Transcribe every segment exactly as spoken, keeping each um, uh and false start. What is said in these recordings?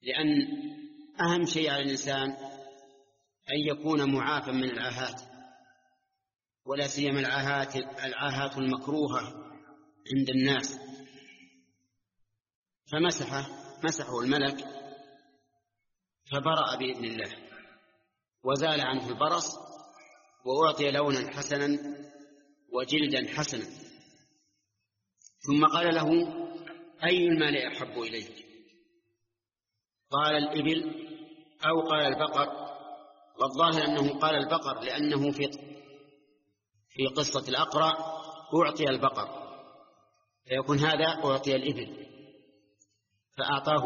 لأن أهم شيء على الإنسان أن يكون معافى من العاهات، ولا سيما العاهات العاهات المكروهة عند الناس. فمسحه مسحه الملك فبرأ بإذن الله وزال عنه البرص، وأعطي لونا حسنا وجلدا حسنا. ثم قال له: أي المال أحب إليك؟ قال: الإبل أو قال البقر. والظاهر أنه قال البقر، لأنه في في قصة الأقرع أعطي البقر، فيكون هذا أعطي الإبل. فأعطاه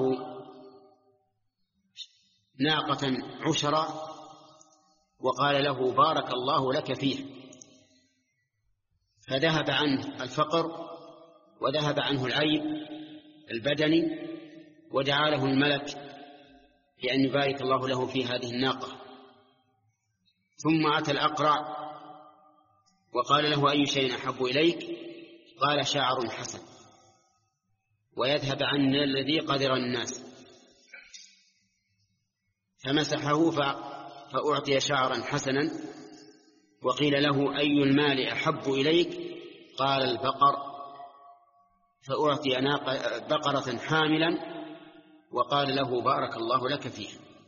ناقة عشرة وقال له: بارك الله لك فيه. فذهب عنه الفقر وذهب عنه العيب البدني، ودعا له الملك بأن يبارك الله له في هذه الناقة. ثم أتى الأقرع وقال له: أي شيء أحب إليك؟ قال: شعر حسن، ويذهب عن الذي قدر الناس. فمسحه فأعطي شعرا حسنا. وقيل له: أي المال أحب إليك؟ قال: البقر. فأعطي بقرة حاملا وقال له: بارك الله لك فيه.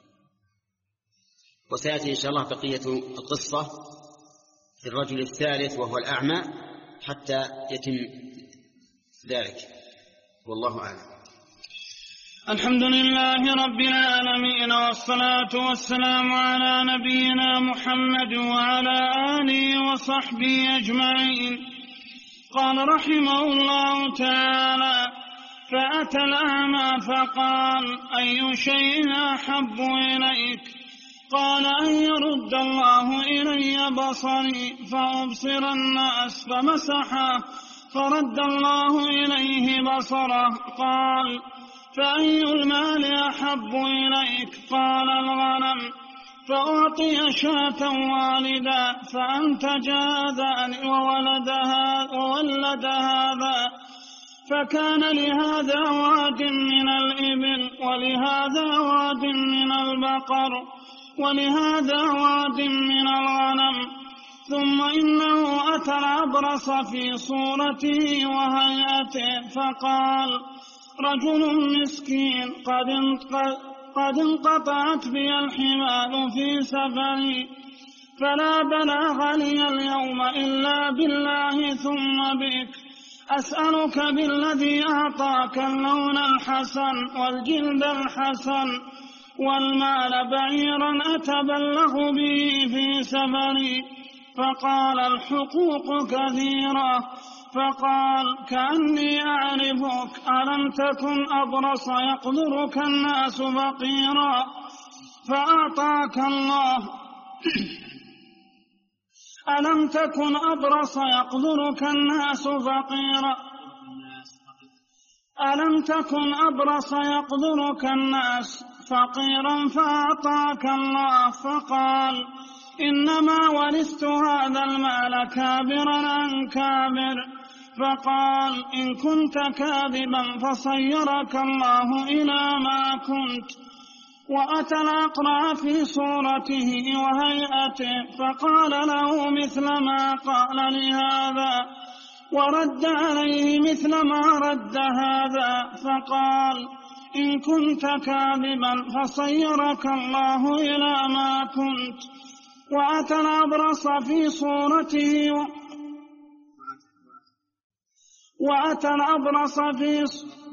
وسيأتي إن شاء الله بقية القصة في الرجل الثالث وهو الأعمى حتى يتم ذلك، والله أعلم. الحمد لله رب العالمين، والصلاة والسلام على نبينا محمد وعلى آله وصحبه أجمعين. قال رحمه الله تعالى: فأتى الأعمى فقال: أي شيء أحب إليك؟ قال: أن يرد الله إلي بصري فأبصر الناس. فمسحه فرد الله إليه بصره. قال: فأي المال أحب إليك؟ قال: الغنم. فأعطي شاة والدا فأنتج هذا وولد وولد هذا، فكان لهذا واد من الإبل ولهذا واد من البقر ولهذا واد من الغنم. ثم إنه أتى الأبرص في صورته وهيئته فقال: رجل مسكين قد قد انقطعت بي الحبال في سفري، فلا بلاغ لي اليوم إلا بالله ثم بك، أسألك بالذي أعطاك اللون الحسن والجلد الحسن والمال بعيرا أتبلغ به في سفري. فقال: الحقوق كثيرة. فقال: كأني أعرفك، ألم تكن أبرص يقدرك الناس فقيرا فأعطاك الله ألم تكن أبرص يقدرك الناس فقيرا ألم تكن أبرص يقدرك الناس فقيرا فأعطاك الله. فقال: إنما ورثت هذا المال كابرا عن كابر. فقال: إن كنت كاذبا فصيرك الله إلى ما كنت. وأتى الأقرع في صورته وهيئته فقال له مثل ما قال لهذا، ورد عليه مثل ما رد هذا. فقال: إن كنت كاذبا فصيرك الله إلى ما كنت. وأتى الأبرص في صورته و... وأتى الأبرص في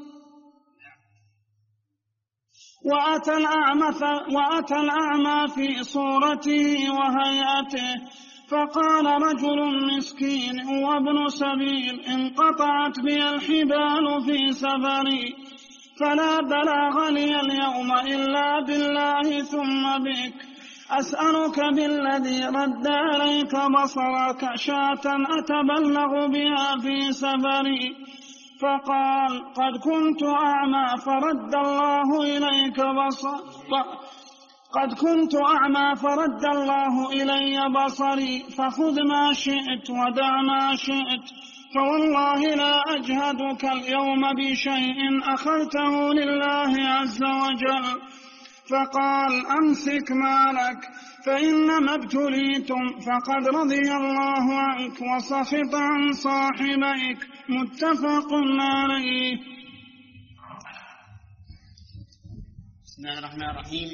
وأتى الأعمى وأتى الأعمى في صورته وهيئته فقال: رجل مسكين وابن سبيل انقطعت بي الحبال في سفري، فلا بلاغ لي اليوم إلا بالله ثم بك، أسألك بالذي رد عليك بصرك شاة أتبلغ بها في سفري. فقال: قد كنت أعمى فرد الله إليك بصر قد كنت أعمى فرد الله إلي بصري، فخذ ما شئت ودع ما شئت، فوالله لا أجهدك اليوم بشيء أخذته لله عز وجل. فقال أمسك مالك فإنما ابتليتم فقد رضي الله عنك وسخط عن صاحبيك. متفق عليه. بسم الله الرحمن الرحيم.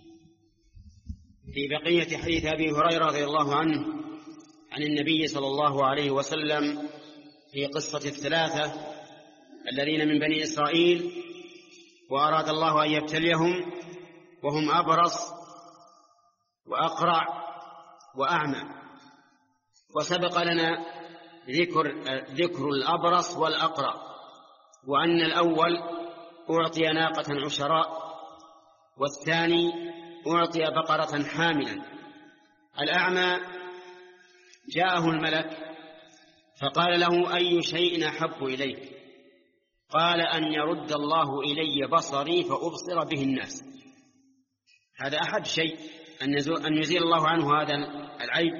في بقية حديث أبي هريرة رضي الله عنه عن النبي صلى الله عليه وسلم في قصة الثلاثة الذين من بني إسرائيل وأراد الله أن يبتليهم وهم أبرص وأقرع وأعمى. وسبق لنا ذكر, ذكر الأبرص والأقرع، وأن الأول أعطي ناقة عشراء والثاني أعطي بقرة حاملا. الأعمى جاءه الملك فقال له أي شيء أحب إليك؟ قال أن يرد الله إلي بصري فأبصر به الناس. هذا أحد شيء، أن يزيل الله عنه هذا العيب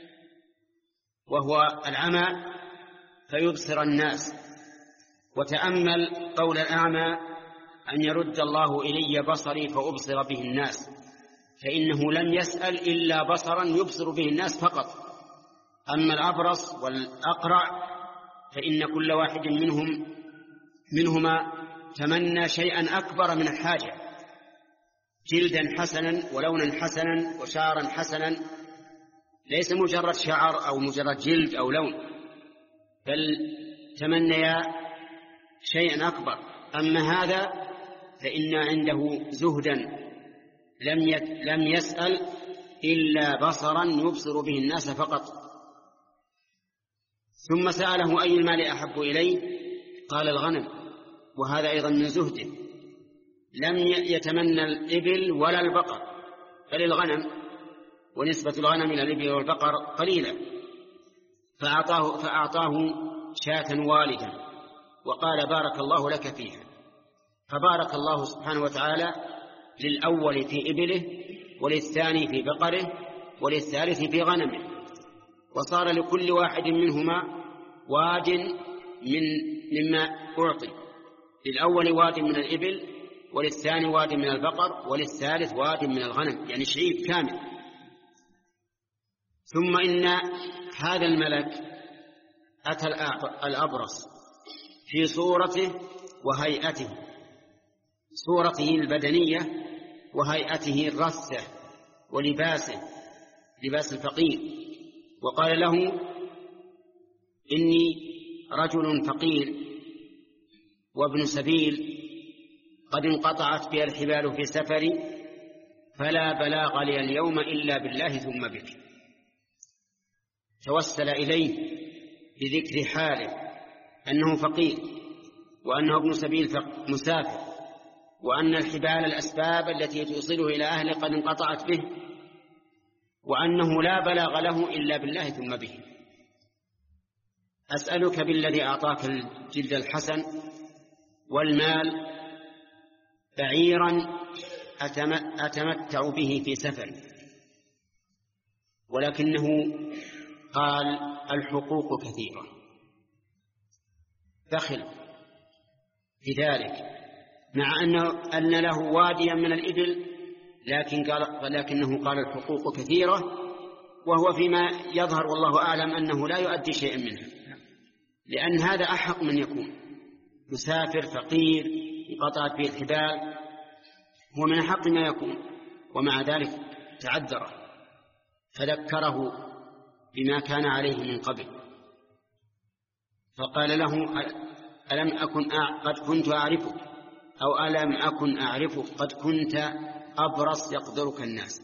وهو العمى فيبصر الناس. وتأمل قول الأعمى أن يرد الله إلي بصري فأبصر به الناس، فإنه لم يسأل إلا بصرا يبصر به الناس فقط. أما الأبرص والأقرع فإن كل واحد منهم منهما تمنى شيئا أكبر من الحاجة، جلدا حسنا ولونا حسنا وشعرا حسنا، ليس مجرد شعر أو مجرد جلد أو لون، بل تمنيا شيئا أكبر. أما هذا فإن عنده زهدا لم لم يسأل إلا بصرا يبصر به الناس فقط. ثم سأله أي المال أحب إليه؟ قال الغنم، وهذا أيضا من زهده، لم يتمنى الإبل ولا البقر بل الغنم، ونسبة الغنم إلى الإبل والبقر قليلة. فأعطاه, فأعطاه شاة والدا وقال بارك الله لك فيها. فبارك الله سبحانه وتعالى للأول في إبله وللثاني في بقره وللثالث في غنمه، وصار لكل واحد منهما واد من مما أعطي، للأول واد من الإبل وللثاني واد من البقر وللثالث واد من الغنم، يعني شعيب كامل. ثم إن هذا الملك أتى الأبرص في صورته وهيئته، صورته البدنية وهيئته الرثة ولباسه لباس الفقير، وقال له إني رجل فقير وابن سبيل قد انقطعت بي الحبال في سفري فلا بلاغ لي اليوم إلا بالله ثم بك. توسل إليه بذكر حاله أنه فقير وأنه ابن سبيل مسافر، وأن الحبال الأسباب التي توصله إلى أهله قد انقطعت به، وأنه لا بلاغ له إلا بالله ثم به. أسألك بالذي أعطاك الجلد الحسن والمال بعيرا أتمتع به في سفر. ولكنه قال الحقوق كثيرة، دخل في ذلك، مع أنه أن له واديا من الإبل، لكن قال لكنه قال الحقوق كثيرة، وهو فيما يظهر والله أعلم أنه لا يؤدي شيئا منها، لأن هذا أحق من يكون مسافر فقير انقطعت به الحبال، هو من أحق ما يكون، ومع ذلك تعذره فذكره بما كان عليه من قبل، فقال له ألم أكن قد كنت أعرفك أو ألم أكن أعرفك قد كنت أبرص يقدرك الناس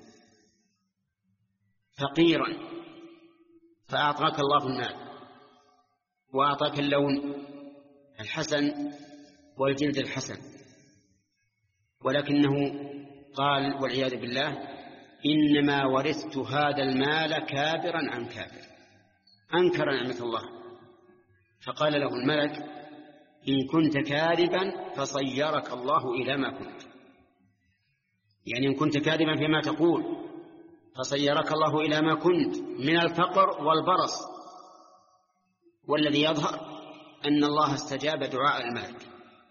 فقيرا فأعطاك الله المال وأعطاك اللون الحسن والجلد الحسن، ولكنه قال والعياذ بالله إنما ورثت هذا المال كابرا عن كابر، أنكر نعمة الله. فقال له الملك إن كنت كاذبا فصيرك الله إلى ما كنت، يعني إن كنت كاذبا فيما تقول فصيرك الله إلى ما كنت من الفقر والبرص. والذي يظهر أن الله استجاب دعاء الملك،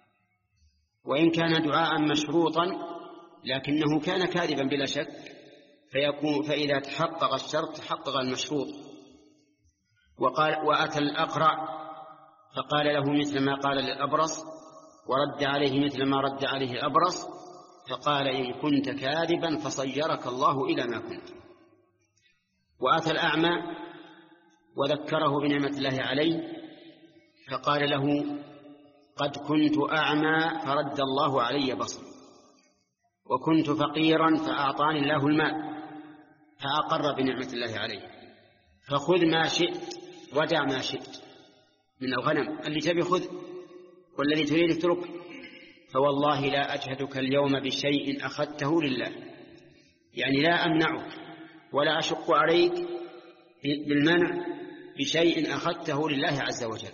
وإن كان دعاء مشروطا لكنه كان كاذبا بلا شك، فيكون فإذا تحقق الشرط تحقق المشروط. وقال وأتى الأقرع فقال له مثل ما قال للأبرص، ورد عليه مثل ما رد عليه الأبرص، فقال إن كنت كاذبا فصيرك الله إلى ما كنت. وأتى الأعمى وذكره بنعمة الله عليه فقال له قد كنت أعمى فرد الله علي بصري، وكنت فقيرا فأعطاني الله المال، فأقر بنعمة الله عليه. فخذ ما شئت ودع ما شئت من الغنم، اللي تبي خذ والذي تريد اترك، فوالله لا أجهدك اليوم بشيء أخذته لله، يعني لا أمنعك ولا أشق عليك بالمنع بشيء أخذته لله عز وجل.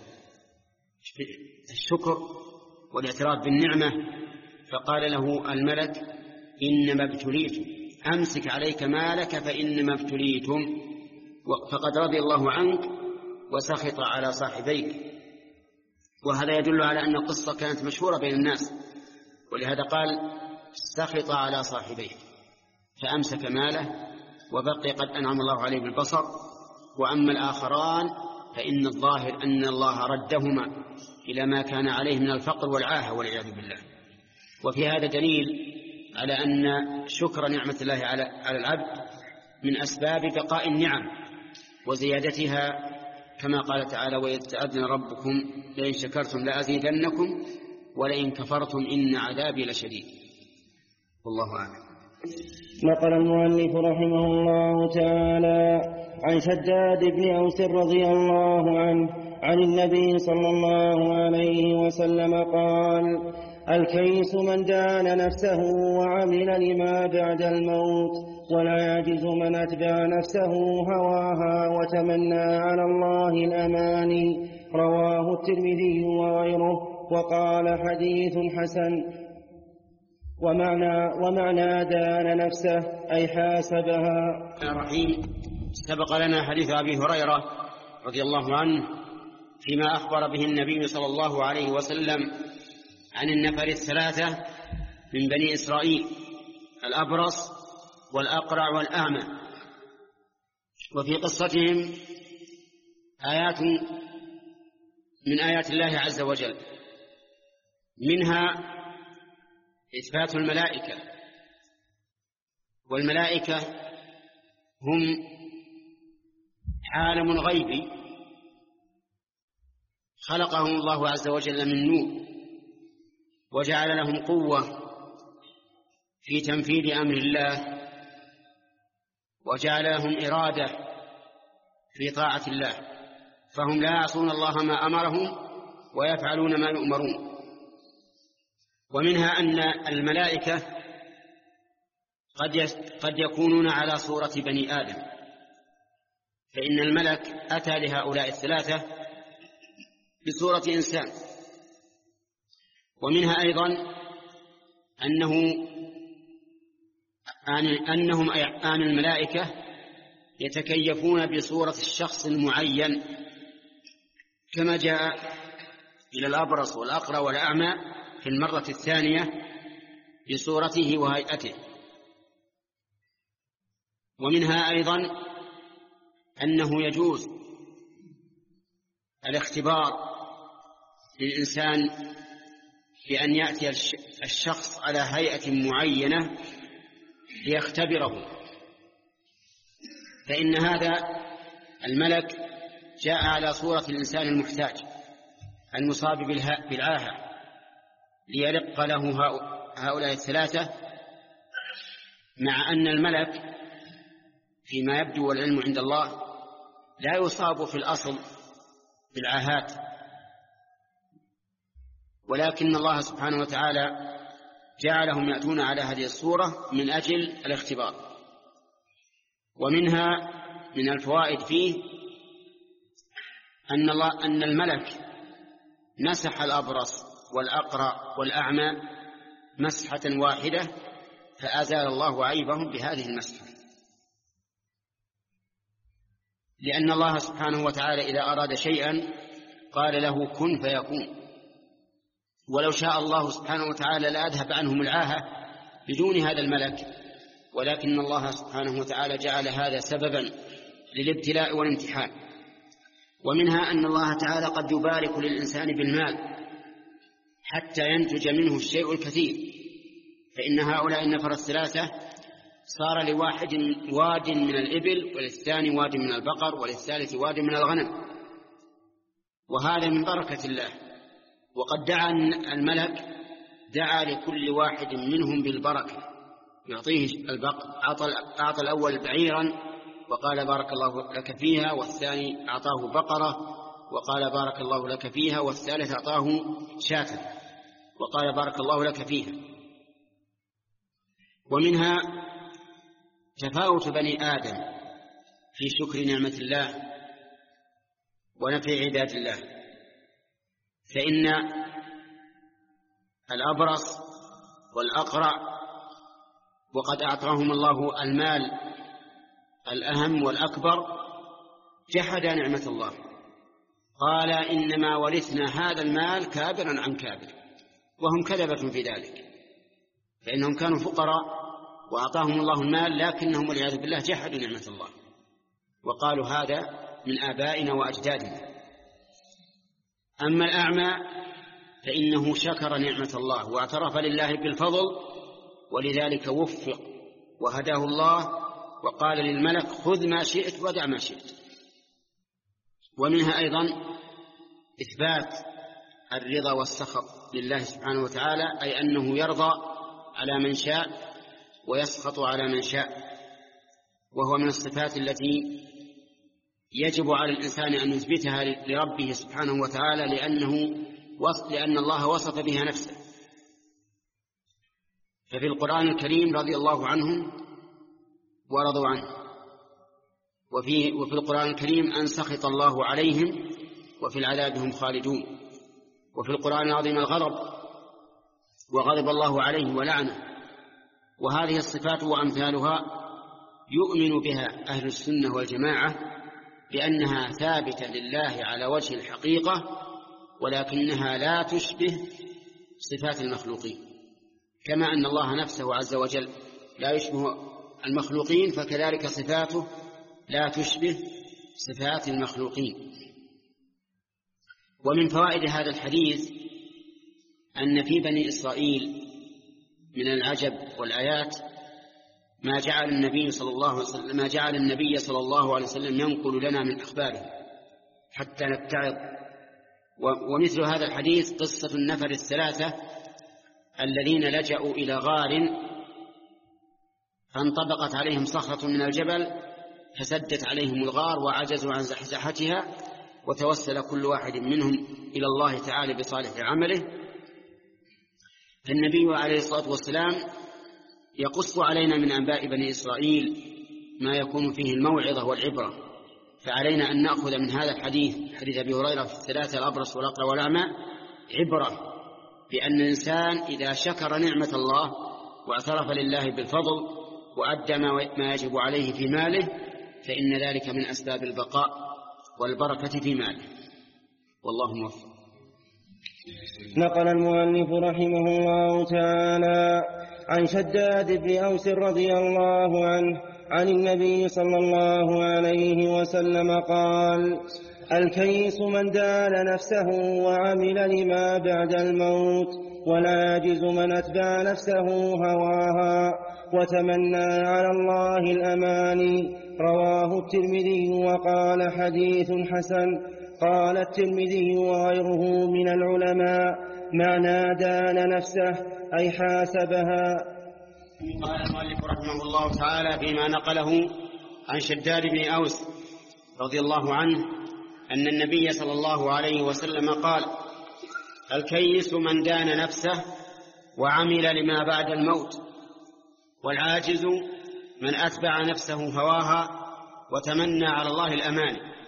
الشكر والاعتراف بالنعمة. فقال له الملك إنما ابتليتم، أمسك عليك مالك فإنما ابتليتم، فقد رضي الله عنك وسخط على صاحبيك. وهذا يدل على أن القصة كانت مشهورة بين الناس، ولهذا قال سخط على صاحبيه، فأمسك ماله وبقي قد أنعم الله عليه بالبصر. وأما الآخران فإن الظاهر أن الله ردهما إلى ما كان عليه من الفقر والعاهة والعياذ بالله. وفي هذا دليل على أن شكر نعمة الله على العبد من أسباب بقاء النعم وزيادتها، كما قال تعالى وإذ تأذن ربكم لئن شكرتم لأزيدنكم ولئن كفرتم إن عذابي لشديد. والله أعلم. نقل المؤلف رحمه الله تعالى عن شداد بن أوس رضي الله عنه عن النبي صلى الله عليه وسلم قال الكيس من دان نفسه وعمل لما بعد الموت، ولا يعجز من أتبع نفسه هواها وتمنى على الله الأماني. رواه الترمذي وغيره وقال حديث حسن. ومعنى, ومعنى دان نفسه أي حاسبها. الرحيم. سبق لنا حديث أبي هريرة رضي الله عنه فيما أخبر به النبي صلى الله عليه وسلم عن النفر الثلاثة من بني إسرائيل، الأبرص والأقرع والأعمى. وفي قصتهم آيات من آيات الله عز وجل، منها إثبات الملائكة. والملائكة هم عالم غيبي خلقهم الله عز وجل من نور، وجعل لهم قوة في تنفيذ أمر الله، وجعل لهم إرادة في طاعة الله، فهم لا يعصون الله ما أمرهم ويفعلون ما يؤمرون. ومنها أن الملائكة قد قد يكونون على صورة بني آدم، فإن الملك أتى لهؤلاء الثلاثة بصورة إنسان. ومنها أيضا أنه أنهم آن الملائكة يتكيفون بصورة الشخص المعين، كما جاء إلى الأبرص والأقرع والأعمى في المرة الثانية بصورته وهيئته. ومنها أيضا أنه يجوز الاختبار للإنسان بأن يأتي الشخص على هيئة معينة ليختبره، فإن هذا الملك جاء على صورة الإنسان المحتاج المصاب بالعاهة ليلق له هؤلاء الثلاثة، مع أن الملك فيما يبدو والعلم عند الله لا يصاب في الأصل بالعاهات، ولكن الله سبحانه وتعالى جعلهم يأتون على هذه الصورة من أجل الاختبار. ومنها من الفوائد فيه أن الله أن الملك مسح الأبرص والأقرع والأعمى مسحة واحدة، فأزال الله عيبهم بهذه المسحة، لأن الله سبحانه وتعالى إذا أراد شيئا قال له كن فيكون. ولو شاء الله سبحانه وتعالى لأذهب عنهم العاهة بدون هذا الملك، ولكن الله سبحانه وتعالى جعل هذا سببا للابتلاء والامتحان. ومنها أن الله تعالى قد يبارك للإنسان بالمال حتى ينتج منه الشيء الكثير، فإن هؤلاء النفر الثلاثة صار لواحد واد من الإبل، وللثاني واد من البقر، وللثالث واد من الغنم، وهذا من بركة الله. وقد دعا الملك دعا لكل واحد منهم بالبركة، يعطيه البقر، أعطى الأول بعيرا وقال بارك الله لك فيها، والثاني أعطاه بقرة وقال بارك الله لك فيها، والثالث أعطاه شاة وقال بارك الله لك فيها. ومنها تفاوت بني آدم في شكر نعمة الله ونفع عباد الله، فإن الأبرص والأقرع وقد أعطاهم الله المال الأهم والأكبر جحد نعمة الله، قال إنما ورثنا هذا المال كابرا عن كابر، وهم كذبة في ذلك، فإنهم كانوا فقراء وأعطاهم الله المال، لكنهم والعياذ بالله جحدوا نعمة الله وقالوا هذا من آبائنا وأجدادنا. أما الأعمى فإنه شكر نعمة الله واعترف لله بالفضل، ولذلك وفق وهداه الله وقال للملك خذ ما شئت ودع ما شئت. ومنها أيضا إثبات الرضا والسخط لله سبحانه وتعالى، أي أنه يرضى على من شاء ويسخط على من شاء، وهو من الصفات التي يجب على الإنسان أن يثبتها لربه سبحانه وتعالى، لأنه لأن الله وصف بها نفسه. ففي القرآن الكريم رضي الله عنهم ورضوا عنه، وفي, وفي القرآن الكريم أن سخط الله عليهم وفي العذاب هم خالدون. وفي القرآن العظيم الغضب وغضب الله عليه ولعنه. وهذه الصفات وأمثالها يؤمن بها أهل السنة والجماعة بأنها ثابتة لله على وجه الحقيقة، ولكنها لا تشبه صفات المخلوقين، كما أن الله نفسه عز وجل لا يشبه المخلوقين، فكذلك صفاته لا تشبه صفات المخلوقين. ومن فوائد هذا الحديث أن في بني إسرائيل من العجب والآيات ما جعل النبي صلى الله عليه وسلم ما جعل النبي صلى الله عليه وسلم ينقل لنا من أخباره حتى نتعظ. ومثل هذا الحديث قصة النفر الثلاثة الذين لجأوا إلى غار فانطبقت عليهم صخرة من الجبل فسدت عليهم الغار وعجزوا عن زحزحتها، وتوسل كل واحد منهم إلى الله تعالى بصالح عمله. فالنبي عليه الصلاة والسلام يقص علينا من أنباء بني إسرائيل ما يكون فيه الموعظة والعبرة، فعلينا أن نأخذ من هذا الحديث حديث أبي هريرة في الثلاثة الأبرص والأقرع والأعمى عبرة بأن الإنسان إذا شكر نعمة الله واعترف لله بالفضل وأدى ما يجب عليه في ماله فإن ذلك من أسباب البقاء والبركة في ماله، والله موفق. نقل المؤلف رحمه الله تعالى عن شداد بن أوس رضي الله عنه عن النبي صلى الله عليه وسلم قال: الكيس من دان نفسه وعمل لما بعد الموت، والعاجز من أتبع نفسه هواها وتمنى على الله الأماني. رواه الترمذي وقال حديث حسن. قال الترمذي وغيره من العلماء معنى دان نفسه أي حاسبها. قال المؤلف رحمه الله تعالى فيما نقله عن شداد بن أوس رضي الله عنه أن النبي صلى الله عليه وسلم قال: الكيس من دان نفسه وعمل لما بعد الموت، والعاجز من أتبع نفسه هواها وتمنى على الله الأماني.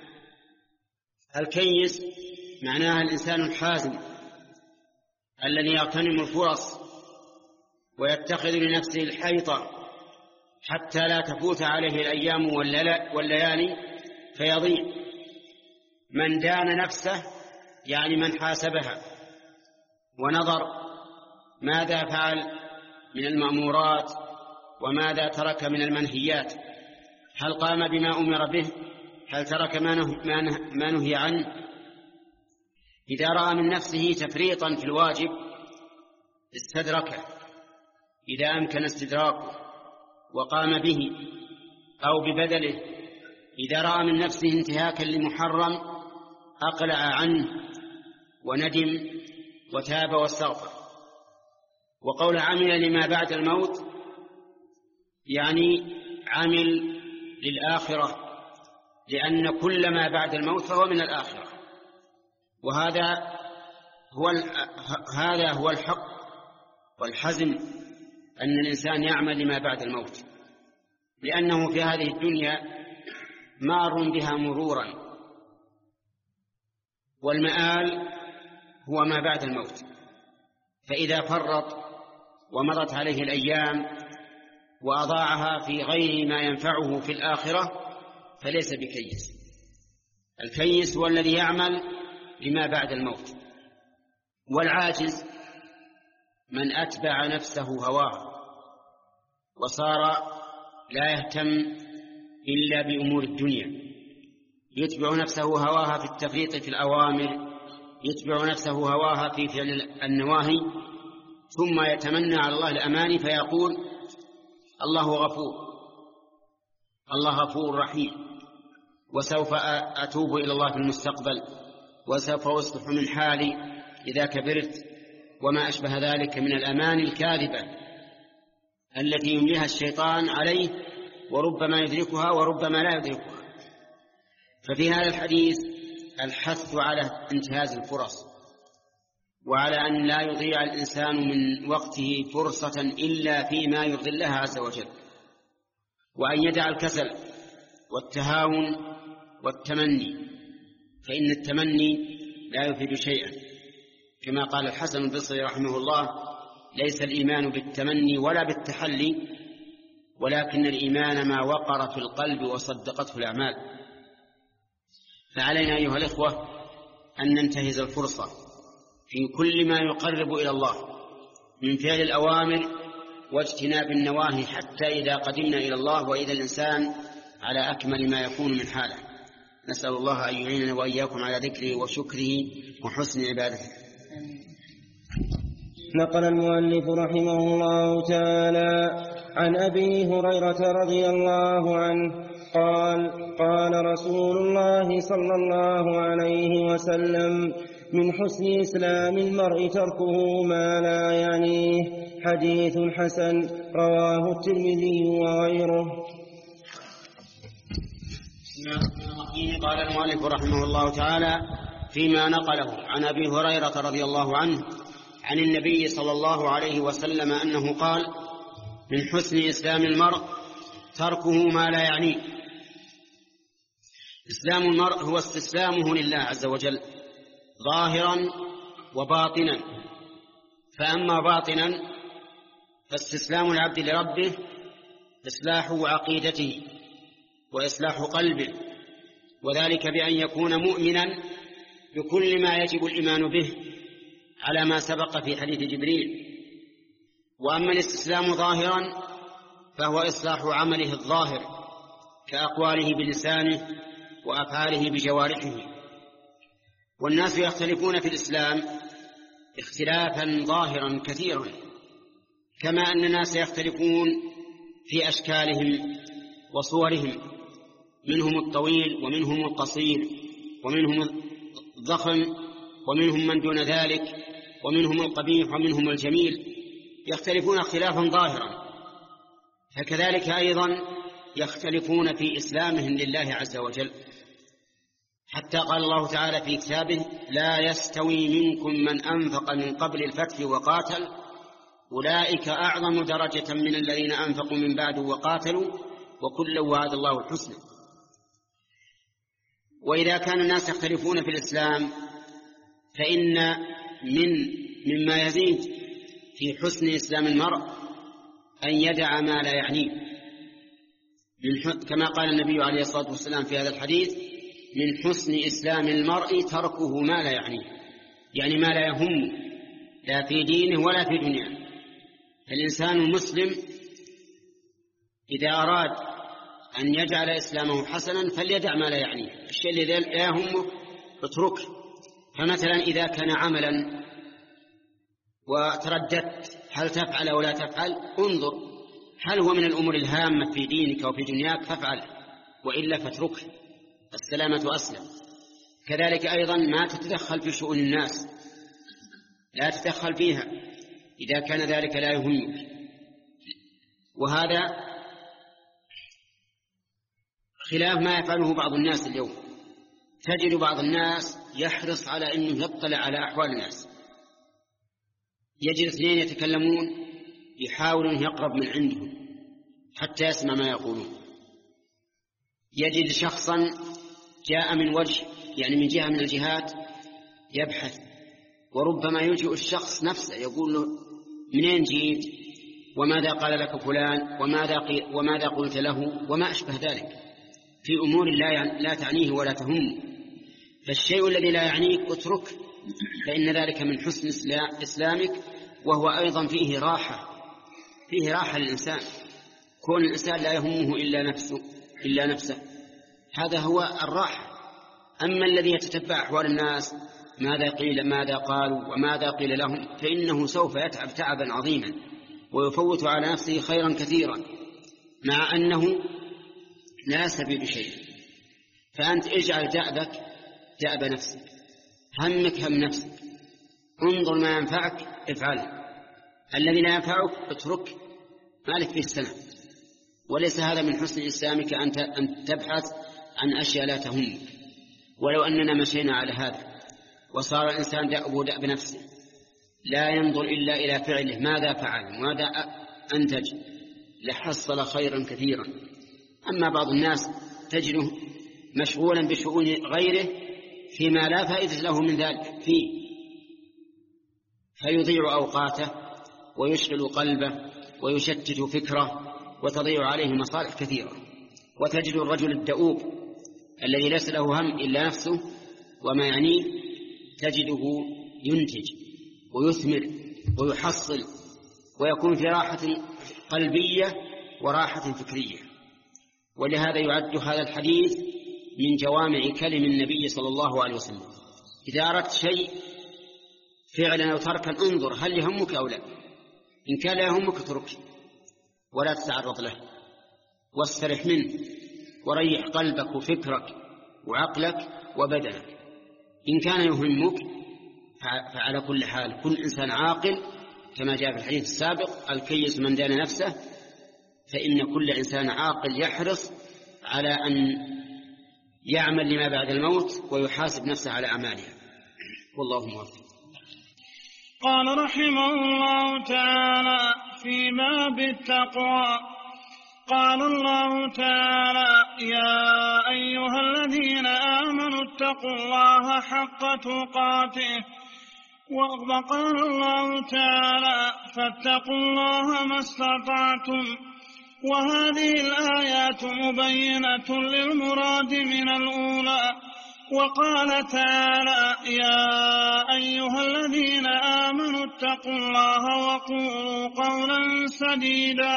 الكيس معناها الإنسان الحازم الذي يغتنم الفرص ويتخذ لنفسه الحيطة حتى لا تفوت عليه الأيام والليالي فيضيع. من دان نفسه يعني من حاسبها ونظر ماذا فعل من المأمورات وماذا ترك من المنهيات، هل قام بما أمر به، هل ترك ما نهي عنه. إذا رأى من نفسه تفريطا في الواجب استدركه إذا أمكن استدراكه وقام به أو ببدله. إذا رأى من نفسه انتهاكا لمحرم أقلع عنه وندم وتاب واستغفر. وقول عمل لما بعد الموت يعني عمل للآخرة، لأن كل ما بعد الموت فهو من الآخرة، وهذا هو هذا هو الحق والحزم، أن الإنسان يعمل لما بعد الموت، لأنه في هذه الدنيا مار بها مرورا، والمآل هو ما بعد الموت. فإذا فرط ومضت عليه الأيام وأضاعها في غير ما ينفعه في الآخرة فليس بكيس. الكيس هو الذي يعمل لما بعد الموت. والعاجز من أتبع نفسه هواه وصار لا يهتم إلا بأمور الدنيا، يتبع نفسه هواها في التفريط في الأوامر، يتبع نفسه هواها في فعل النواهي، ثم يتمنى على الله الأماني فيقول الله غفور، الله غفور رحيم، وسوف أتوب إلى الله في المستقبل، وسوف أصلح من حالي إذا كبرت، وما أشبه ذلك من الأماني الكاذبة التي يمليها الشيطان عليه، وربما يدركها وربما لا يدركها. ففي هذا الحديث الحث على انتهاز الفرص، وعلى أن لا يضيع الإنسان من وقته فرصة إلا فيما يرضي الله عز وجل، وأن يدع الكسل والتهاون والتمني، فإن التمني لا يفيد شيئا، كما قال الحسن البصري رحمه الله: ليس الإيمان بالتمني ولا بالتحلي، ولكن الإيمان ما وقر في القلب وصدقته الأعمال. فعلينا أيها الإخوة أن ننتهز الفرصة في كل ما يقرب إلى الله من فعل الأوامر واجتناب النواهي، حتى إذا قدمنا إلى الله وإذا الإنسان على أكمل ما يكون من حاله. نسأل الله أن يعيننا وإياكم على ذكره وشكره وحسن عبادته. نقل المؤلف رحمه الله تعالى عن أبي هريرة رضي الله عنه قال: قال رسول الله صلى الله عليه وسلم: من حسن إسلام المرء تركه ما لا يعنيه. حديث حسن، رواه الترمذي وغيره. قال المؤلف رحمه الله تعالى فيما نقله عن أبي هريرة رضي الله عنه عن النبي صلى الله عليه وسلم أنه قال: من حسن إسلام المرء تركه ما لا يعنيه. إسلام المرء هو استسلامه لله عز وجل ظاهرا وباطنا. فأما باطنا فاستسلام العبد لربه إصلاح عقيدته وإصلاح قلبه، وذلك بأن يكون مؤمنا بكل ما يجب الإيمان به على ما سبق في حديث جبريل. وأما الاستسلام ظاهرا فهو إصلاح عمله الظاهر كأقواله بلسانه وأفعاله بجوارحه. والناس يختلفون في الإسلام اختلافا ظاهرا كثيرا، كما أن الناس يختلفون في أشكالهم وصورهم، منهم الطويل ومنهم القصير، ومنهم الضخم ومنهم من دون ذلك، ومنهم القبيح ومنهم الجميل، يختلفون اختلافا ظاهرا. فكذلك أيضا يختلفون في إسلامهم لله عز وجل، حتى قال الله تعالى في كتابه: لا يستوي منكم من أنفق من قبل الفتح وقاتل أولئك أعظم درجة من الذين أنفقوا من بعد وقاتلوا وكلا وعد الله الحسنى. وإذا كان الناس يختلفون في الإسلام فإن من مما يزيد في حسن إسلام المرء أن يدع ما لا يعنيه، كما قال النبي عليه الصلاة والسلام في هذا الحديث: من حسن إسلام المرء تركه ما لا يعنيه، يعني ما لا يهم لا في دينه ولا في دنياه. الإنسان المسلم إذا أراد أن يجعل إسلامه حسنا فليدع ما لا يعنيه، الشيء الذي لا يهمه اتركه. فمثلا إذا كان عملا وترددت هل تفعل أو لا تفعل، انظر هل هو من الأمور الهامة في دينك أو في دنياك فافعل، وإلا فاتركه، السلامة أسلم. كذلك أيضا ما تتدخل في شؤون الناس، لا تتدخل فيها إذا كان ذلك لا يهمك. وهذا خلاف ما يفعله بعض الناس اليوم. تجد بعض الناس يحرص على أنه يطلع على أحوال الناس، يجد اثنين يتكلمون يحاول أن يقرب من عندهم حتى يسمع ما يقولون. يجد شخصا جاء من وجه يعني من جهة من الجهات يبحث، وربما يلجئ الشخص نفسه يقول له منين جيت وماذا قال لك فلان وماذا, وماذا قلت له وما أشبه ذلك، في أمور لا, لا تعنيه ولا تهمه. فالشيء الذي لا يعنيك اترك، فإن ذلك من حسن إسلامك، وهو أيضا فيه راحة، فيه راحة للإنسان. كون الإنسان لا يهمه إلا نفسه إلا نفسه هذا هو الراحة. أما الذي يتتبع أحوال الناس ماذا قيل ماذا قالوا وماذا قيل لهم، فإنه سوف يتعب تعبا عظيما ويفوت على نفسه خيرا كثيرا، مع أنه لا يستفيد بشيء. فأنت اجعل دأبك دأب نفسك، همك هم نفسك، انظر ما ينفعك افعله، الذي لا ينفعك اترك، مالك فيه السنة. وليس هذا من حسن إسلامك أن تبحث عن أشياء لا تهمك. ولو أننا مشينا على هذا وصار الإنسان دأب دأب نفسه لا ينظر إلا إلى فعله ماذا فعل ماذا أنتج لحصل خيرا كثيرا. أما بعض الناس تجده مشغولا بشؤون غيره فيما لا فائدة له من ذلك فيه، فيضيع أوقاته ويشغل قلبه ويشتت فكره وتضيع عليه مصالح كثيرة. وتجد الرجل الدؤوب الذي ليس له هم إلا نفسه وما يعنيه تجده ينتج ويثمر ويحصل ويكون في راحة قلبية وراحة فكرية. ولهذا يعد هذا الحديث من جوامع كلم النبي صلى الله عليه وسلم. إذا أردت شيء فعلا أو تركا انظر هل يهمك أو لا، إن كان لا يهمك اترك ولا تتعرض له واسترح منه وريح قلبك وفكرك وعقلك وبدنك. إن كان يهمك فعلى كل حال كل إنسان عاقل كما جاء في الحديث السابق الكيس من دان نفسه، فإن كل إنسان عاقل يحرص على أن يعمل لما بعد الموت ويحاسب نفسه على أعمالها، والله موفق. قال رحمه الله تعالى في باب التقوى: قال الله تعالى: يا أيها الذين آمنوا اتقوا الله حق تقاته. وقال الله تعالى: فاتقوا الله ما استطعتم. وهذه الآيات مبينة للمراد من الأولى. وقال تعالى: يا أيها الذين آمنوا اتقوا الله وقولوا قولا سديدا.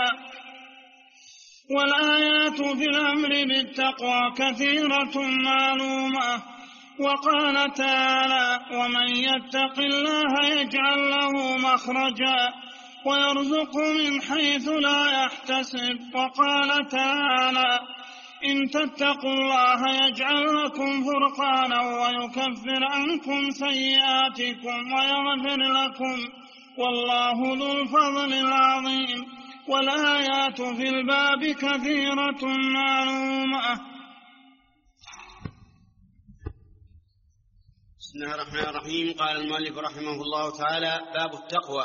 والآيات في الأمر بالتقوى كثيرة معلومة. وقال تعالى: ومن يتق الله يجعل له مخرجا ويرزقه من حيث لا يحتسب. وقال تعالى: إن تتقوا الله يجعل لكم فرقانا ويكفر عنكم سيئاتكم ويغفر لكم والله ذو الفضل العظيم. والآيات في الباب كثيرة معلومة. بسم الله الرحمن الرحيم. قال المؤلف رحمه الله تعالى: باب التقوى.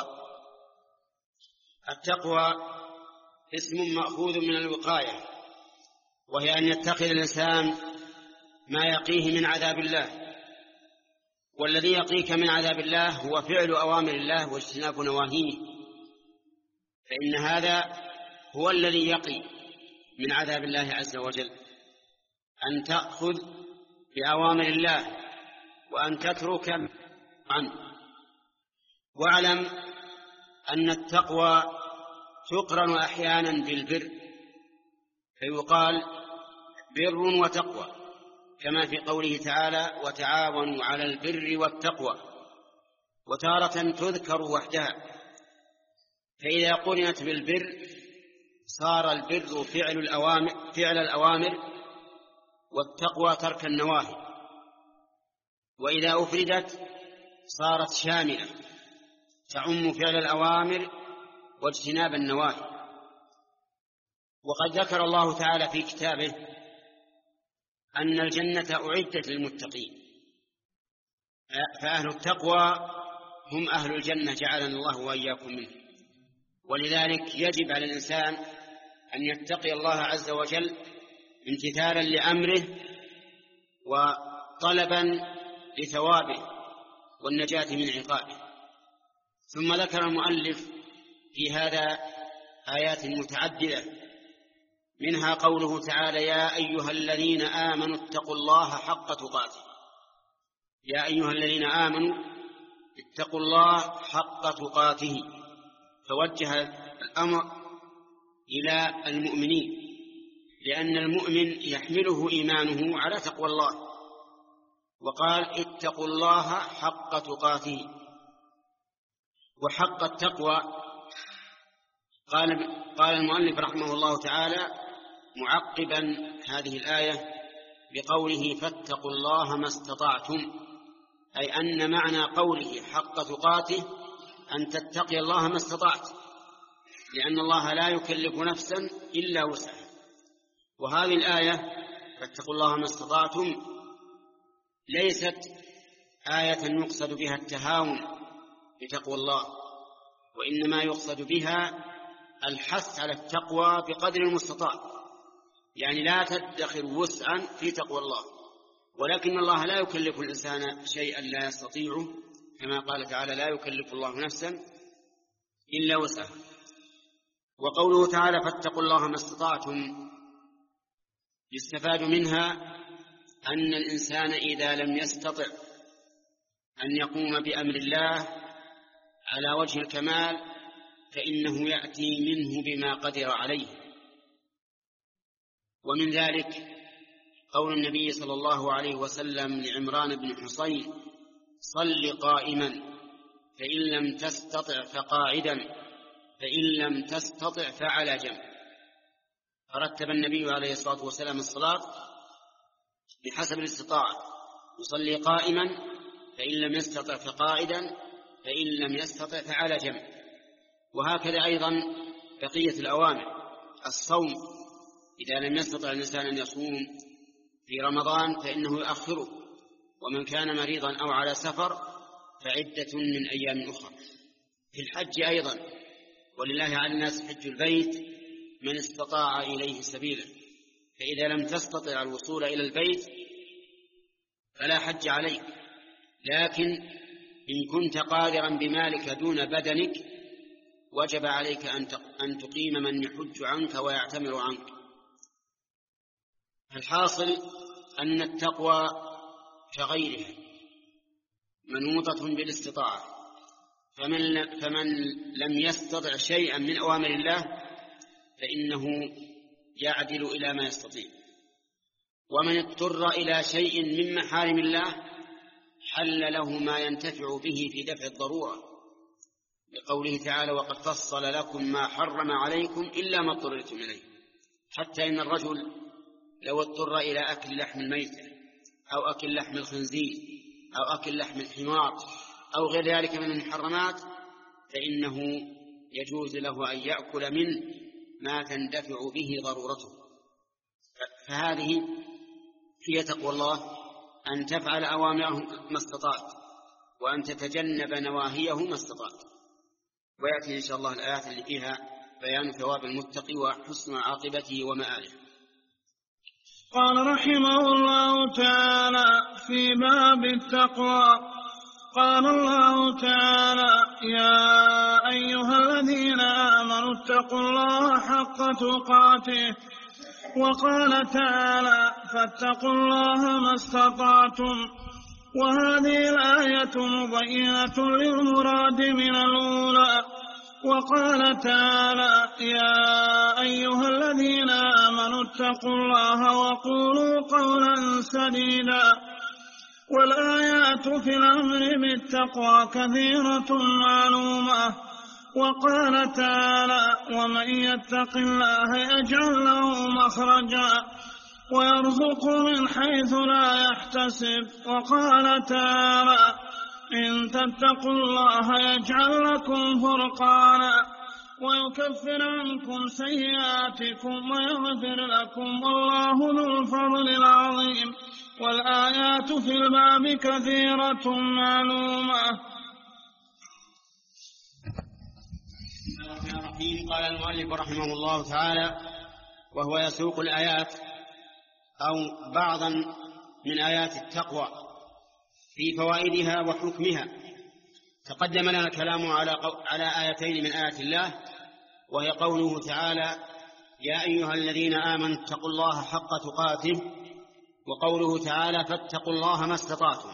التقوى اسم مأخوذ من الوقاية، وهي أن يتقي الإنسان ما يقيه من عذاب الله. والذي يقيك من عذاب الله هو فعل أوامر الله واجتناب نواهيه، فإن هذا هو الذي يقي من عذاب الله عز وجل، أن تأخذ بأوامر الله وأن تترك عنه. واعلم أن التقوى تقرن أحيانا بالبر، فيقال بر وتقوى، كما في قوله تعالى وتعاونوا على البر والتقوى، وتارة تذكر وحدها، فإذا قرنت بالبر صار البر فعل الأوامر, فعل الأوامر والتقوى ترك النواهي، وإذا أفردت صارت شاملة تعم فعل الأوامر واجتناب النواهي. وقد ذكر الله تعالى في كتابه أن الجنة أعدت للمتقين، فأهل التقوى هم أهل الجنة جعلنا الله وإياكم منه. ولذلك يجب على الإنسان أن يتقي الله عز وجل امتثالا لأمره وطلبا لثوابه والنجاة من عقابه. ثم ذكر المؤلف في هذا آيات متعددة، منها قوله تعالى يا أيها الذين آمنوا اتقوا الله حق تقاته. يا أيها الذين آمنوا اتقوا الله حق تقاته، فوجه الأمر إلى المؤمنين، لأن المؤمن يحمله إيمانه على تقوى الله، وقال اتقوا الله حق تقاته. وحق التقوى قال, قال المؤلف رحمه الله تعالى معقبا هذه الآية بقوله فاتقوا الله ما استطعتم، أي أن معنى قوله حق تقاته أن تتقي الله ما استطعت، لأن الله لا يكلف نفسا إلا وسعها. وهذه الآية فاتقوا الله ما استطعتم ليست آية يقصد بها التهاون بتقوى الله، وإنما يقصد بها الحث على التقوى بقدر المستطاع، يعني لا تدخر وسعا في تقوى الله، ولكن الله لا يكلف الإنسان شيئا لا يستطيعه، كما قال تعالى لا يكلف الله نفسا إلا وسعها. وقوله تعالى فاتقوا الله ما استطعتم يستفاد منها أن الإنسان إذا لم يستطع أن يقوم بأمر الله على وجه الكمال فإنه يأتي منه بما قدر عليه. ومن ذلك قول النبي صلى الله عليه وسلم لعمران بن حصين صل قائما فإن لم تستطع فقاعدا فإن لم تستطع فعلى جنب. فرتب النبي عليه الصلاة والسلام الصلاة بحسب الاستطاعة، يصلي قائما فإن لم يستطع فقاعدا فإن لم يستطع فعلى جنب. وهكذا أيضا بقية الأوامر. الصوم إذا لم يستطع الإنسان أن يصوم في رمضان فإنه يؤخره، ومن كان مريضا أو على سفر فعدة من أيام أخرى. في الحج أيضا ولله على الناس حج البيت من استطاع إليه سبيلا، فإذا لم تستطع الوصول إلى البيت فلا حج عليك، لكن إن كنت قادرا بمالك دون بدنك وجب عليك أن تقيم من يحج عنك ويعتمر عنك. الحاصل أن التقوى كغيرها منوطة بالاستطاعة، فمن, فمن لم يستطع شيئا من أوامر الله فإنه يعدل إلى ما يستطيع، ومن اضطر إلى شيء من محارم الله حل له ما ينتفع به في دفع الضرورة، لقوله تعالى وقد فصل لكم ما حرم عليكم إلا ما اضطررتم إليه. حتى إن الرجل لو اضطر إلى أكل لحم الميتة أو أكل لحم الخنزير أو أكل لحم الحمار أو غير ذلك من المحرمات فإنه يجوز له أن يأكل منه ما تندفع به ضرورته. فهذه هي تقوى الله، أن تفعل أوامره ما استطعت وأن تتجنب نواهيه ما استطعت. ويأتي إن شاء الله الآيات اللي فيها بيان ثواب المتقي وحسن عاقبته ومآله. قال رحمه الله تعالى في باب التقوى قال الله تعالى يا أيها الذين آمنوا اتقوا الله حق تقاته. وقال تعالى فاتقوا الله ما استطعتم. وهذه الآية مبينة للمراد من الأولى. وقال تعالى: يا أيها الذين آمنوا اتقوا الله وقولوا قولا سديدا. والآيات في الأمر بالتقوى كثيرة معلومة. وقال تعالى: ومن يتق الله يجعل له مخرجا ويرزقه من حيث لا يحتسب. وقال تعالى: إن تتقوا الله يجعل لكم فرقانا ويكفر عنكم سيئاتكم ويغفر لكم والله ذو الفضل العظيم. والآيات في الباب كثيرة معلومة. قال المؤلف رحمه الله تعالى وهو يسوق الآيات أو بعضا من آيات التقوى في فوائدها وحكمها. تقدم لنا الكلام على على آيتين من آيات الله، وهي قوله تعالى: يا أيها الذين آمنوا اتقوا الله حق تقاته، وقوله تعالى: فاتقوا الله ما استطعتم.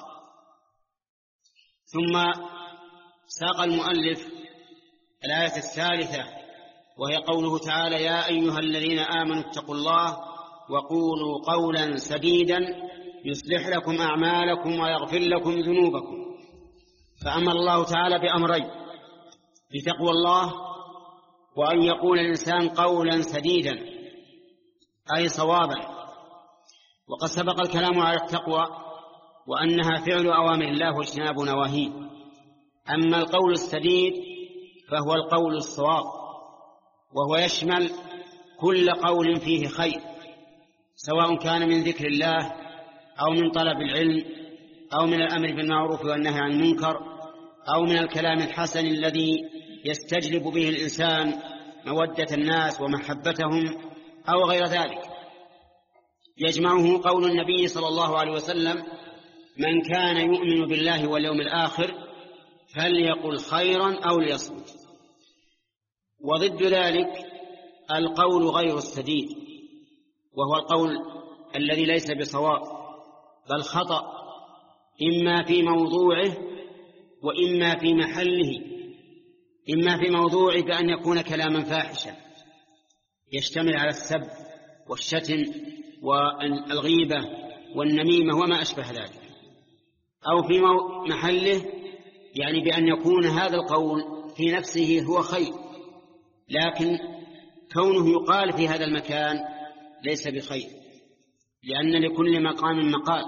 ثم ساق المؤلف الآية الثالثة، وهي قوله تعالى: يا أيها الذين آمنوا اتقوا الله وقولوا قولا سديدا يصلح لكم أعمالكم ويغفر لكم ذنوبكم. فأمر الله تعالى بأمرين: بتقوى الله، وأن يقول الإنسان قولا سديدا أي صوابا. وقد سبق الكلام على التقوى وأنها فعل أوامر الله واجتناب نواهيه. أما القول السديد فهو القول الصواب، وهو يشمل كل قول فيه خير، سواء كان من ذكر الله أو من طلب العلم أو من الأمر بالمعروف والنهي عن المنكر أو من الكلام الحسن الذي يستجلب به الإنسان مودة الناس ومحبتهم أو غير ذلك. يجمعه قول النبي صلى الله عليه وسلم: من كان يؤمن بالله واليوم الآخر فليقل خيرا أو ليصمت. وضد ذلك القول غير السديد، وهو القول الذي ليس بصواب بل خطأ، إما في موضوعه وإما في محله. إما في موضوعه بأن يكون كلاما فاحشا يشتمل على السب والشتم والغيبة والنميمة وما أشبه ذلك، أو في محله يعني بأن يكون هذا القول في نفسه هو خير، لكن كونه يقال في هذا المكان ليس بخير، لأن لكل مقام مقال.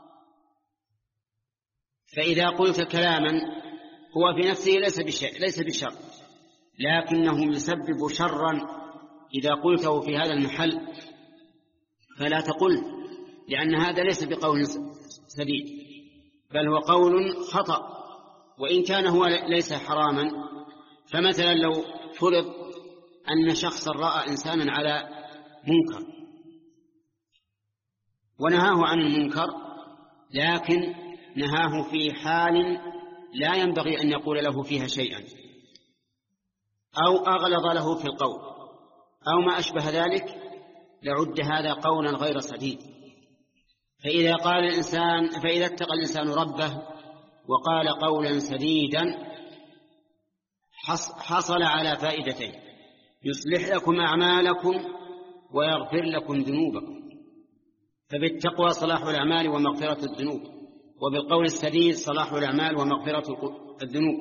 فإذا قلت كلاما هو في نفسه ليس بشيء ليس بشر، لكنه يسبب شرا إذا قلته في هذا المحل فلا تقل، لأن هذا ليس بقول سديد بل هو قول خطأ، وإن كان هو ليس حراما. فمثلا لو فرض أن شخصا رأى إنسانا على منكر ونهاه عن المنكر، لكن نهاه في حال لا ينبغي أن يقول له فيها شيئا، أو أغلظ له في القول أو ما أشبه ذلك، لعد هذا قولا غير سديد. فإذا قال الإنسان فإذا اتقى الإنسان ربه وقال قولا سديدا حصل على فائدتين: يصلح لكم أعمالكم ويغفر لكم ذنوبكم. فبالتقوى صلاح الأعمال ومغفرة الذنوب، وبالقول السديد صلاح الأعمال ومغفرة الذنوب.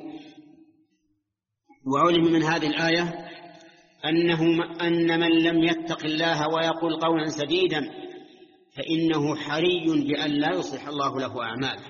وعلم من هذه الآية أنه أن من لم يتق الله ويقول قولا سديدا فإنه حري بأن لا يصلح الله له أعماله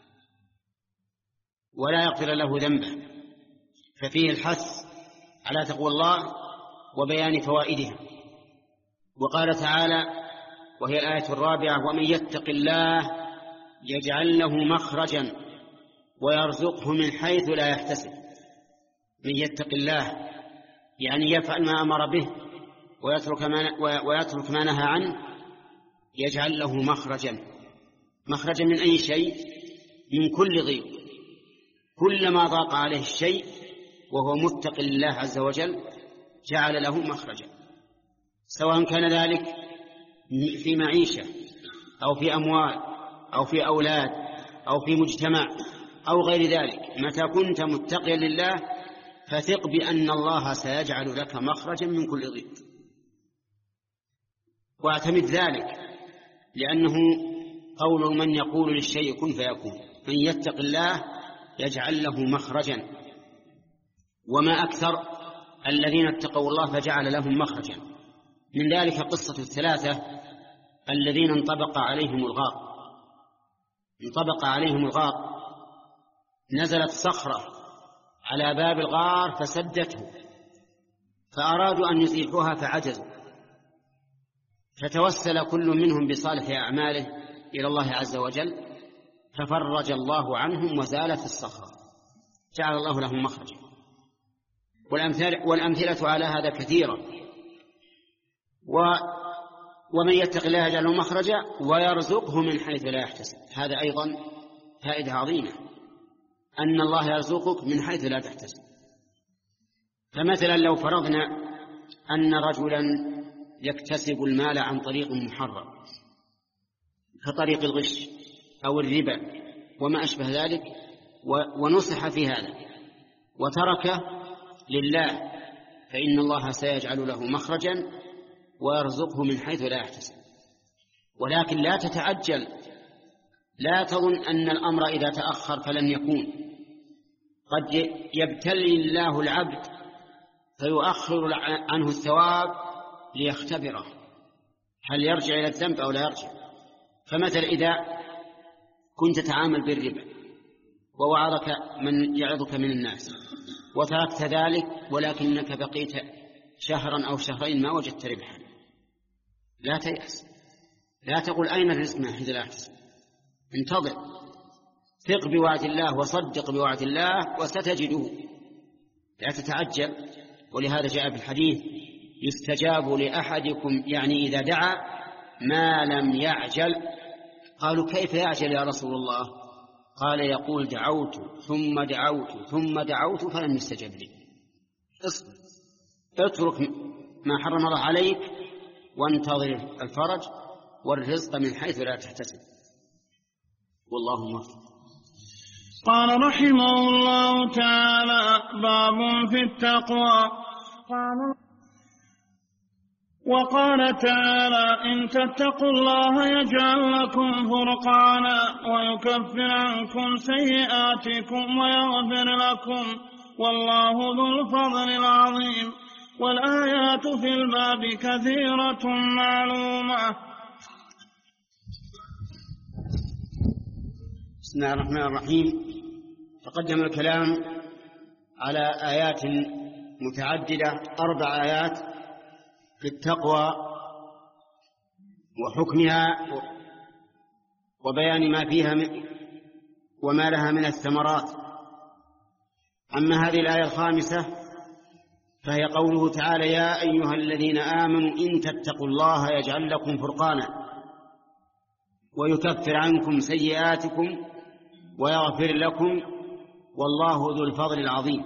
ولا يغفر له ذنبه. ففيه الحث على تقوى الله وبيان فوائدها. وقال تعالى وهي الآية الرابعة: ومن يتق الله يجعل له مخرجا ويرزقه من حيث لا يحتسب. من يتق الله يعني يفعل ما أمر به ويترك ما, ويترك ما نهى عنه، يجعل له مخرجا. مخرجا من أي شيء؟ من كل ضيق. كلما ضاق عليه الشيء وهو متق الله عز وجل جعل له مخرجا، سواء كان ذلك في معيشة أو في أموال أو في أولاد أو في مجتمع أو غير ذلك، متى كنت متقيا لله فثق بأن الله سيجعل لك مخرجا من كل ضيق، واعتمد ذلك، لأنه قول من يقول للشيء كن فيكون. من يتق الله يجعل له مخرجا، وما أكثر الذين اتقوا الله فجعل لهم مخرجا. من ذلك قصة الثلاثة الذين انطبق عليهم الغار. انطبق عليهم الغار، نزلت صخرة على باب الغار فسدته، فأرادوا أن يزيحوها فعجزوا، فتوسل كل منهم بصالح أعماله إلى الله عز وجل ففرج الله عنهم وزالت الصخرة، جعل الله لهم مخرجا. والأمثلة على هذا كثيرة. ومن يتق الله يجعل له مخرجا ويرزقه من حيث لا يحتسب. هذا أيضا فائدة عظيمة، أن الله يرزقك من حيث لا تحتسب. فمثلا لو فرضنا أن رجلا يكتسب المال عن طريق محرم كطريق الغش أو الربا وما أشبه ذلك، ونصح في هذا وتركه لله، فإن الله سيجعل له مخرجا ويرزقه من حيث لا يحتسب. ولكن لا تتعجل، لا تظن أن الأمر إذا تأخر فلن يكون. قد يبتلي الله العبد فيؤخر عنه الثواب ليختبره هل يرجع إلى الذنب أو لا يرجع. فمثل إذا كنت تتعامل بالربا ووعظك من يعظك من الناس وتركت ذلك، ولكنك بقيت شهرا أو شهرين ما وجدت ربحا، لا تيأس، لا تقول أين الرزق من حيث لا يحتسب، انتظر، ثق بوعد الله وصدق بوعد الله وستجده، لا تتعجل. ولهذا جاء في الحديث يستجاب لأحدكم يعني إذا دعا ما لم يعجل. قالوا كيف يعجل يا رسول الله؟ قال يقول دعوت ثم دعوت ثم دعوت فلم يستجب لي. اصبر، اترك ما حرم الله عليك وانتظر الفرج والرزق من حيث لا تحتسب، والله موفق. قال رحمه الله تعالى: باب في التقوى. قال وقال تعالى: إن تتقوا الله يجعل لكم فرقانا ويكفر عنكم سيئاتكم ويغفر لكم والله ذو الفضل العظيم. والآيات في الباب كثيرة معلومة. بسم الله الرحمن الرحيم. تقدم الكلام على آيات متعددة، أربع آيات في التقوى وحكمها وبيان ما فيها وما لها من الثمرات. أما هذه الآية الخامسة فهي قوله تعالى: يا أيها الذين آمنوا إن تتقوا الله يجعل لكم فرقانا ويكفر عنكم سيئاتكم ويغفر لكم والله ذو الفضل العظيم.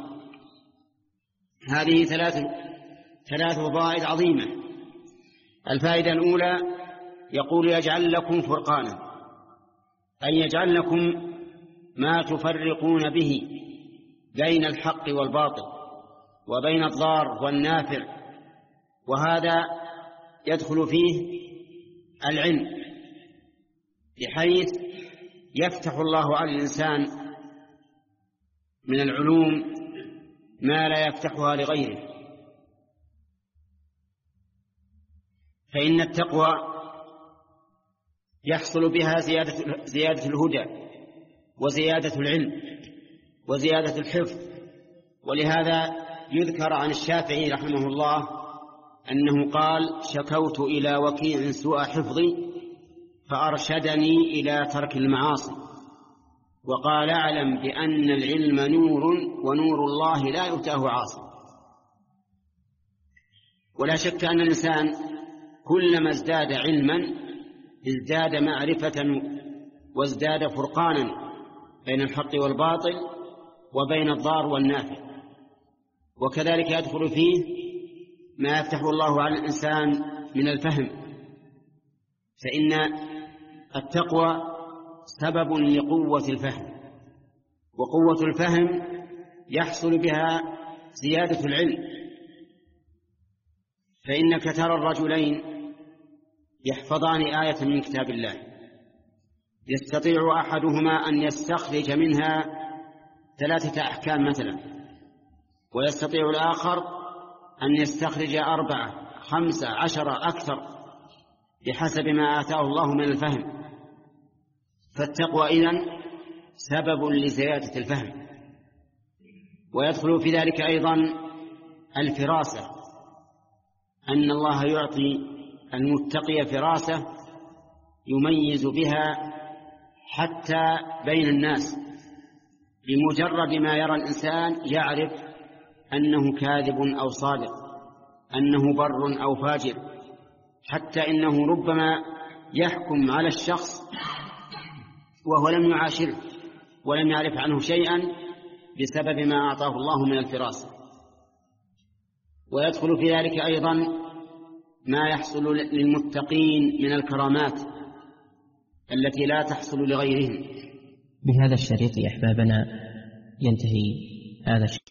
هذه ثلاث ثلاث فوائد عظيمة. الفائدة الأولى يقول يجعل لكم فرقانا، أن يجعل لكم ما تفرقون به بين الحق والباطل وبين الضار والنافع، وهذا يدخل فيه العلم، بحيث يفتح الله على الإنسان من العلوم ما لا يفتحها لغيره. فإن التقوى يحصل بها زيادة, زيادة الهدى وزيادة العلم وزيادة الحفظ. ولهذا يذكر عن الشافعي رحمه الله أنه قال: شكوت إلى وكيع سوء حفظي فأرشدني إلى ترك المعاصي، وقال: اعلم بأن العلم نور ونور الله لا يؤتاه عاصي. ولا شك أن الإنسان كلما ازداد علما ازداد معرفة وازداد فرقانا بين الحق والباطل وبين الضار والنافع. وكذلك يدخل فيه ما يفتح الله على الإنسان من الفهم، فإن التقوى سبب لقوة الفهم، وقوة الفهم يحصل بها زيادة العلم. فإنك ترى الرجلين يحفظان آية من كتاب الله، يستطيع أحدهما أن يستخرج منها ثلاثة أحكام مثلا، ويستطيع الآخر أن يستخرج أربعة خمسة عشرة أكثر بحسب ما آتاه الله من الفهم. فالتقوى إذن سبب لزيادة الفهم. ويدخل في ذلك أيضا الفراسة، أن الله يعطي المتقي فراسة يميز بها حتى بين الناس، بمجرد ما يرى الإنسان يعرف أنه كاذب أو صادق، أنه بر أو فاجر، حتى إنه ربما يحكم على الشخص وهو لم يعاشره ولم يعرف عنه شيئا بسبب ما أعطاه الله من الفراسة. ويدخل في ذلك أيضا ما يحصل للمتقين من الكرامات التي لا تحصل لغيرهم. بهذا الشريط أحبابنا ينتهي هذا الشريط.